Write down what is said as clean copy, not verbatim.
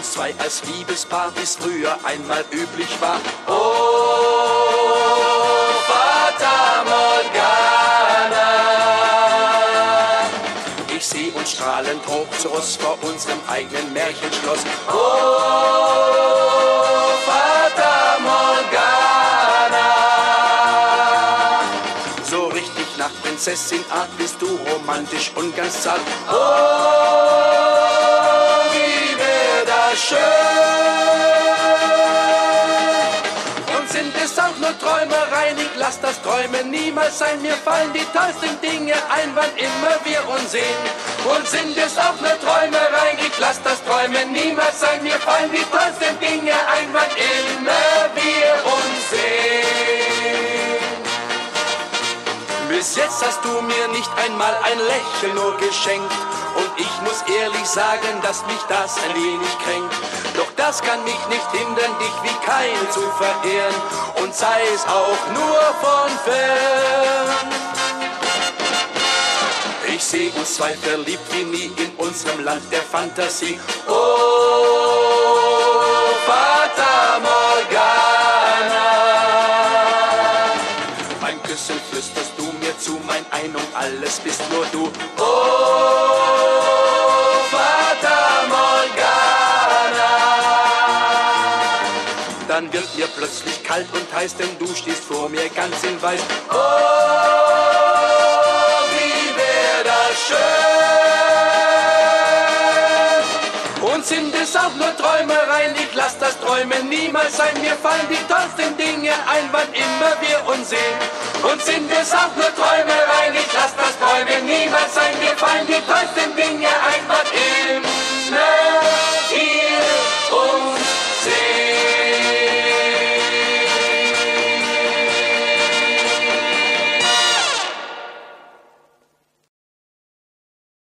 uns zwei als Liebespaar, wie's früher einmal üblich war. Oh, Fata Morgana. Ich seh uns strahlend hoch zu Ross vor unserem eigenen Märchenschloss. Oh, Fata Morgana. So richtig nach Prinzessin-Art bist du romantisch und ganz zart. Oh, wie wär das schön. Und sind es auch nur Träumereien, ich lass das Träumen niemals sein. Mir fallen die tollsten Dinge ein, wann immer wir uns sehen. Und sind es auch nur Träumereien, ich lass das Träumen niemals sein. Mir fallen die tollsten Dinge ein, wann immer wir uns sehen. Bis jetzt hast du mir nicht einmal ein Lächeln nur geschenkt. Und ich muss ehrlich sagen, dass mich das ein wenig kränkt. Doch das kann mich nicht hindern, dich wie keine zu verehren. Und sei es auch nur von fern. Ich seh uns zwei verliebt wie nie in unserem Land der Fantasie. Oh, Fata Morgana. Beim Küssen flüsterst du mir zu, mein Ein und Alles bist nur du. Oh, Fata Morgana. Dann wird mir plötzlich kalt und heiß, denn du stehst vor mir ganz in Weiß. Oh, schön. Und sind es auch nur Träumereien, ich lass das Träumen niemals sein. Mir fallen die tollsten Dinge ein, wann immer wir uns sehen. Und sind es auch nur Träumereien,